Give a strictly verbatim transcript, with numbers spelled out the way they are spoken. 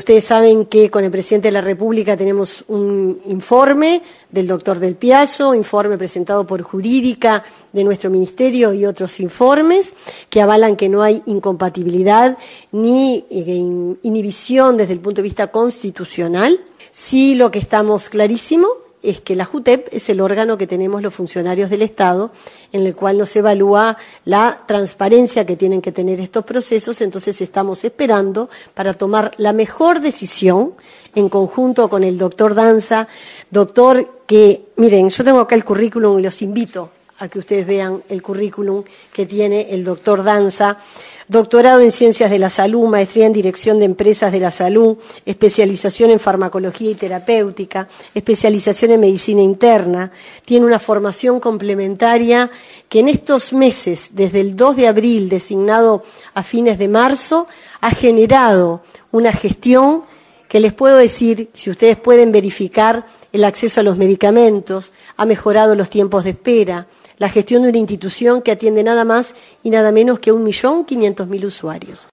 ustedes saben que con el presidente de la República tenemos un informe del doctor Del Piazzo, informe presentado por Jurídica de nuestro ministerio y otros informes que avalan que no hay incompatibilidad ni inhibición desde el punto de vista constitucional. Sí, lo que estamos clarísimo es que la JUTEP es el órgano que tenemos los funcionarios del Estado, en el cual nos evalúa la transparencia que tienen que tener estos procesos, entonces estamos esperando para tomar la mejor decisión en conjunto con el doctor Danza, doctor que, miren, yo tengo acá el currículum y los invito a que ustedes vean el currículum que tiene el doctor Danza. Doctorado en Ciencias de la Salud, maestría en Dirección de Empresas de la Salud, especialización en Farmacología y Terapéutica, especialización en Medicina Interna. Tiene una formación complementaria que en estos meses, desde el dos de abril, designado a fines de marzo, ha generado una gestión que les puedo decir, si ustedes pueden verificar, el acceso a los medicamentos, ha mejorado los tiempos de espera, la gestión de una institución que atiende nada más y nada menos que un millón quinientos mil usuarios.